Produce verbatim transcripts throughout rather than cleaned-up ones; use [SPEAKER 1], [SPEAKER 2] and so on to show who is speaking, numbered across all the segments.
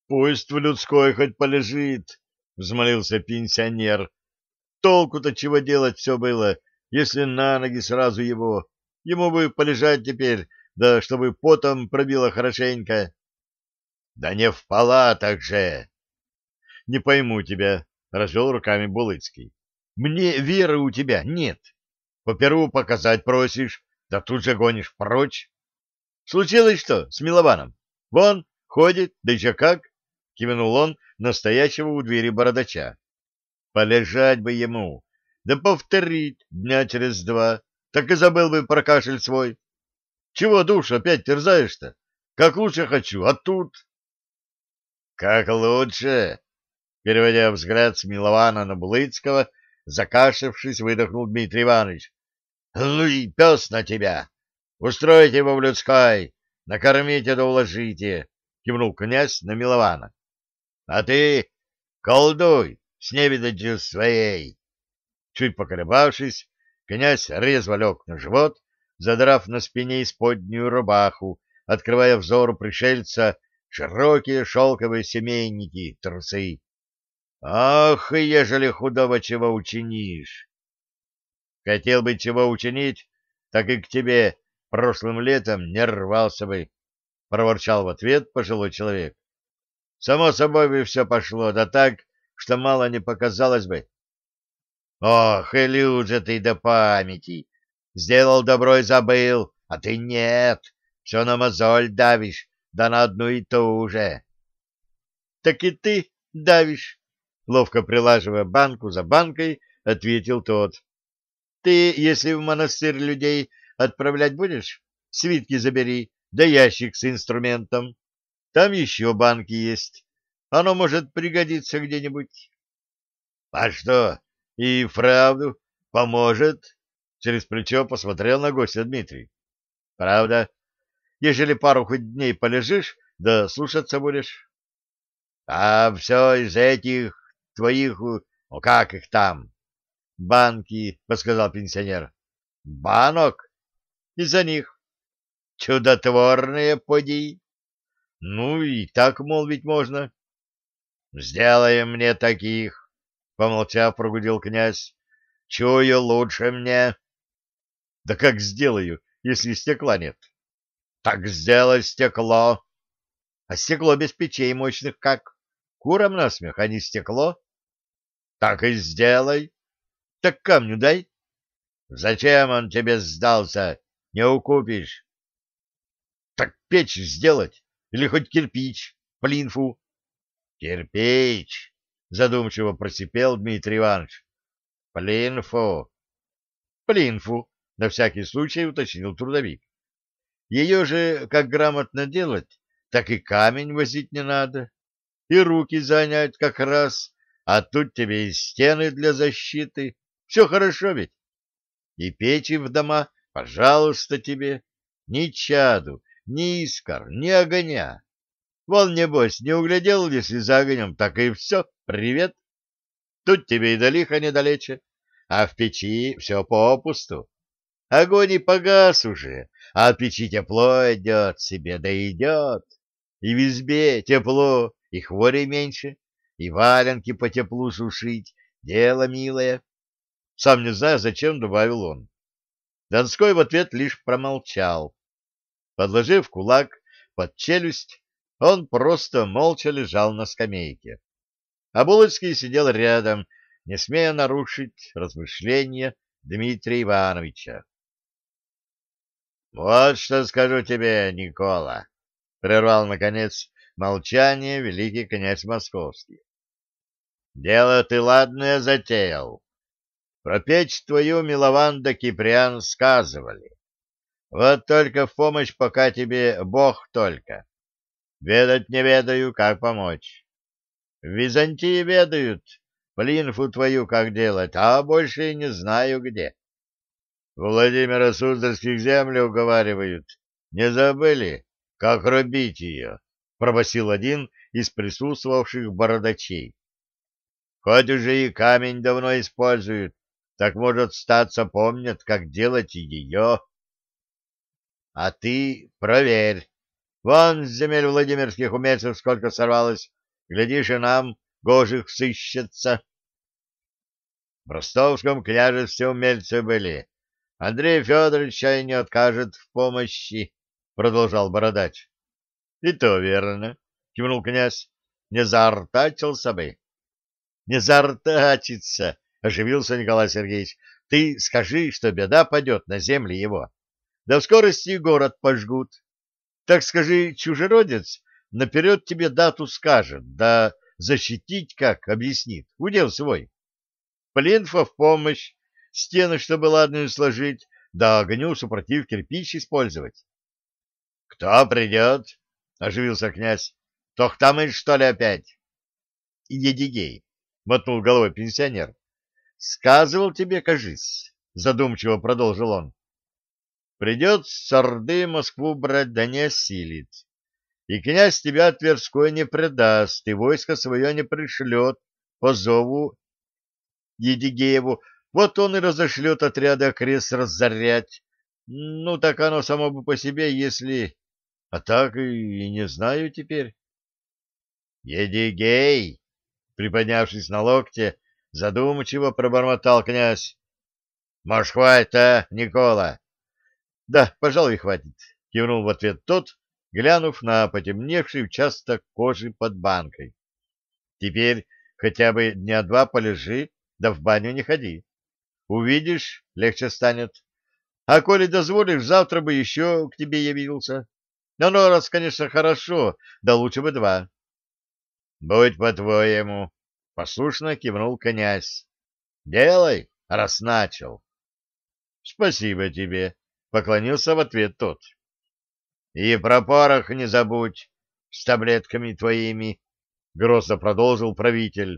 [SPEAKER 1] — Пусть в людской хоть полежит, — взмолился пенсионер. — Толку-то чего делать все было, если на ноги сразу его? Ему бы полежать теперь, да чтобы потом пробило хорошенько. — Да не в палатах же! — Не пойму тебя, — развел руками Булыцкий. — Мне веры у тебя нет. Поперву показать просишь, да тут же гонишь прочь. Случилось что с Милованом? Вон, ходит, да еще как, — кивнул он настоящего у двери бородача. Полежать бы ему, да повторить дня через два, так и забыл бы про кашель свой. Чего душу опять терзаешь-то? Как лучше хочу, а тут... — Как лучше? — переводя взгляд с Милована на Булыцкого, закашлявшись, выдохнул Дмитрий Иванович. — Ну и пес на тебя! Устройте его в людской, накормите да уложите, — кивнул князь на Милована. — А ты колдуй с невидатью своей. Чуть поколебавшись, князь резво лег на живот, задрав на спине исподнюю рубаху, открывая взору пришельца широкие шелковые семейники, трусы. Ах, и ежели худого чего учинишь! Хотел бы чего учинить, так и к тебе прошлым летом не рвался бы, — проворчал в ответ пожилой человек. Само собой бы все пошло, да так, что мало не показалось бы. Ох, и люд же ты до памяти! Сделал добро и забыл, а ты нет, все на мозоль давишь, да на одну и ту же. — Так и ты давишь, — ловко прилаживая банку за банкой, ответил тот. — Ты, если в монастырь людей отправлять будешь, свитки забери, да ящик с инструментом. Там еще банки есть. Оно может пригодиться где-нибудь. — А что, и вправду поможет? — через плечо посмотрел на гостя Дмитрий. — Правда, ежели пару хоть дней полежишь, да слушаться будешь. — А все из этих твоих, ну как их там? — Банки, — подсказал пенсионер. — Банок? — Из-за них. — Чудотворные, поди. — Ну, и так молвить можно. — Сделай мне таких, — помолчав, прогудел князь. — Чую лучше мне. — Да как сделаю, если стекла нет? — Так сделай стекло. — А стекло без печей мощных как? Курам насмех, а не стекло? — Так и сделай. — Так камню дай. — Зачем он тебе сдался? Не укупишь. — Так печь сделать или хоть кирпич, плинфу. — Кирпич, — задумчиво просипел Дмитрий Иванович. — Плинфу. — Плинфу, — на всякий случай уточнил трудовик. — Ее же как грамотно делать, так и камень возить не надо, и руки занять как раз, а тут тебе и стены для защиты. Все хорошо ведь? И печи в дома, пожалуйста, тебе. Ни чаду, ни искр, ни огня. Вон, небось, не углядел, если за огнем, так и все, привет. Тут тебе и до лиха недалече, а в печи все попусту. Огонь и погас уже, а от печи тепло идет себе, да идет. И в избе тепло, и хвори меньше, и валенки по теплу сушить, дело милое. Сам не знаю, зачем добавил он. Донской в ответ лишь промолчал. Подложив кулак под челюсть, он просто молча лежал на скамейке. А Булыцкий сидел рядом, не смея нарушить размышления Дмитрия Ивановича. — Вот что скажу тебе, Никола, — прервал, наконец, молчание великий князь Московский. — Дело ты ладное затеял. Про печь твою Милован да Киприан сказывали. Вот только в помощь пока тебе Бог только. Ведать не ведаю, как помочь. В Византии ведают, плинфу твою как делать, а больше и не знаю где. Владимира Суздальских земли уговаривают. Не забыли, как рубить ее? — пробасил один из присутствовавших бородачей. Хоть уже и камень давно используют, так, может, статься помнят, как делать ее. А ты проверь. Вон с земель Владимирских умельцев сколько сорвалось. Глядишь, и нам гожих сыщется. В ростовском княжестве умельцы были. Андрей Федорович чай не откажет в помощи, — продолжал бородач. — И то верно, — кивнул князь. — Не заортачился бы. — Не заортачится, — оживился Николай Сергеевич. — Ты скажи, что беда падет на земли его. Да в скорости и город пожгут. Так скажи, чужеродец наперед тебе дату скажет, да защитить как объяснит. Удел свой. Плинфа в помощь, стены, чтобы ладную сложить, да огню супротив кирпич использовать. — Кто придет? — оживился князь. — Тохтамыш, что ли, опять? — Едигей, — мотнул головой пенсионер. — Сказывал тебе, кажись, — задумчиво продолжил он. — Придет с Орды Москву брать, да не осилит. И князь тебя Тверской не предаст, и войско свое не пришлет по зову Едигееву. Вот он и разошлет отряды окрест разорять. Ну, так оно само бы по себе, если... А так и не знаю теперь. Едигей, приподнявшись на локте, задумчиво пробормотал князь. Может, хватит, а, Никола? Да, пожалуй, хватит, кивнул в ответ тот, глянув на потемневший участок кожи под банкой. Теперь хотя бы дня два полежи, да в баню не ходи. Увидишь, легче станет. А коли дозволишь, завтра бы еще к тебе явился. Ну, ну, раз, конечно, хорошо, да лучше бы два. — Будь по-твоему, — послушно кивнул князь. — Делай, раз начал. — Спасибо тебе, — поклонился в ответ тот. — И про порох не забудь с таблетками твоими, — грозно продолжил правитель.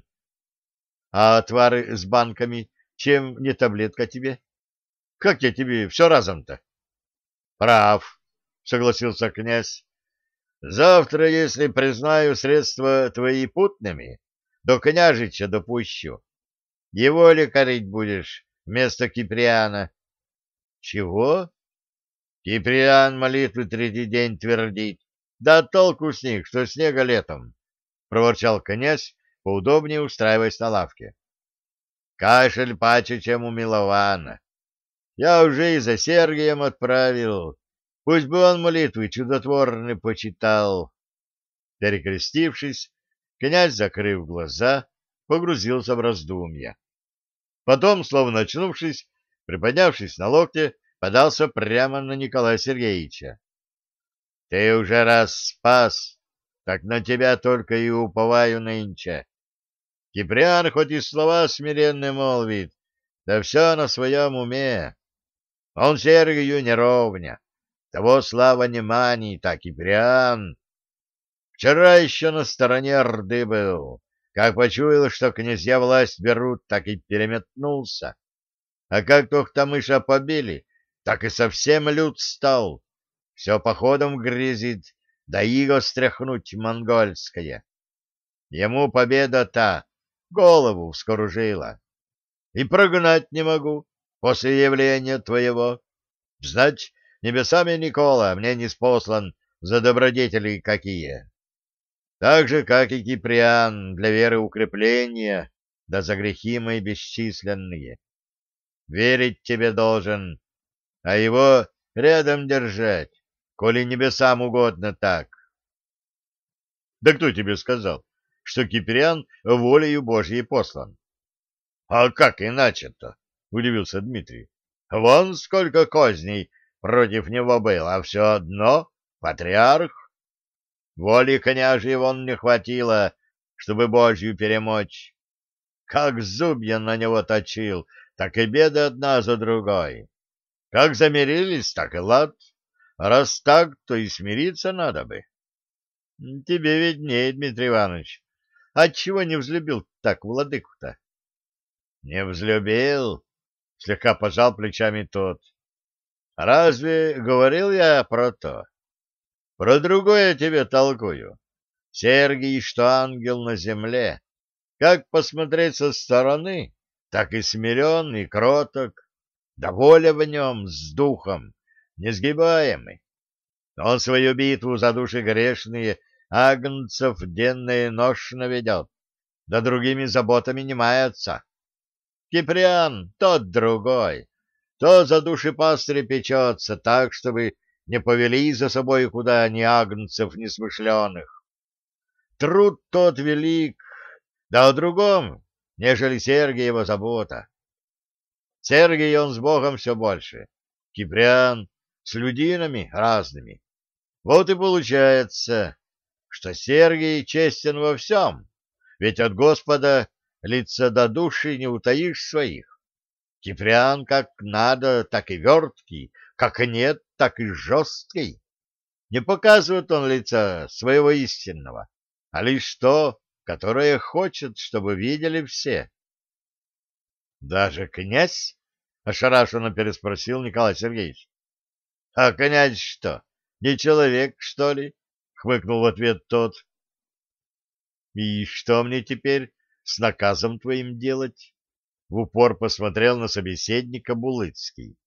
[SPEAKER 1] — А отвары с банками, чем не таблетка тебе? Как я тебе все разом-то? — Прав, — согласился князь. — Завтра, если признаю средства твои путными, до княжича допущу. Его лекарить будешь вместо Киприана. — Чего? — Киприан молитвы третий день твердит. Да толку с них, что снега летом, — проворчал князь, поудобнее устраиваясь на лавке. — Кашель паче, чем у Милована. Я уже и за Сергием отправил. Пусть бы он молитвы чудотворные почитал. Перекрестившись, князь, закрыв глаза, погрузился в раздумья. Потом, словно очнувшись, приподнявшись на локте, подался прямо на Николая Сергеевича. — Ты уже раз спас, так на тебя только и уповаю нынче. Киприан хоть и слова смиренные молвит, да все на своем уме. Он Сергию не ровня, того слава не манит, а Киприан... Вчера еще на стороне Орды был, как почуял, что князья власть берут, так и переметнулся. А как Тохтамыша побили, так и совсем люд стал, все походом грезит, да иго стряхнуть монгольское. Ему победа та голову вскоружила. И прогнать не могу после явления твоего. Знать, небесами Никола мне ниспослан за добродетели какие. Так же, как и Киприан, для веры укрепления, да за грехи мои бесчисленные. Верить тебе должен, а его рядом держать, коли небесам угодно так. Да кто тебе сказал, что Киприан волею Божьей послан? — А как иначе-то? — удивился Дмитрий. — Вон сколько козней против него было, а все одно патриарх. Воли княжьей вон не хватило, чтобы Божью перемочь. Как зубья на него точил, так и беды одна за другой. Как замирились, так и лад. Раз так, то и смириться надо бы. Тебе виднее, Дмитрий Иванович. Отчего не взлюбил так владыку-то? Не взлюбил? Слегка пожал плечами тот. Разве говорил я про то? Про другое тебе толкую. Сергий, что ангел на земле. Как посмотреть со стороны, так и смирен, и кроток. Да воля в нем с духом, несгибаемый. Он свою битву за души грешные агнцев денно и ношно ведет, да другими заботами не мается. Киприан тот другой, то за души пастыря печется так, чтобы не повели за собой куда ни агнцев несмышленых. Труд тот велик, да о другом, нежели Сергиева забота. Сергий он с Богом все больше, Киприан с людинами разными. Вот и получается, что Сергий честен во всем, ведь от Господа лица до души не утаишь своих. Киприан как надо, так и верткий, как нет, так и жесткий. Не показывает он лица своего истинного, а лишь то, которое хочет, чтобы видели все. — Даже князь? — ошарашенно переспросил Николай Сергеевич. — А князь что, не человек, что ли? — хмыкнул в ответ тот. — И что мне теперь с наказом твоим делать? В упор посмотрел на собеседника Булыцкий.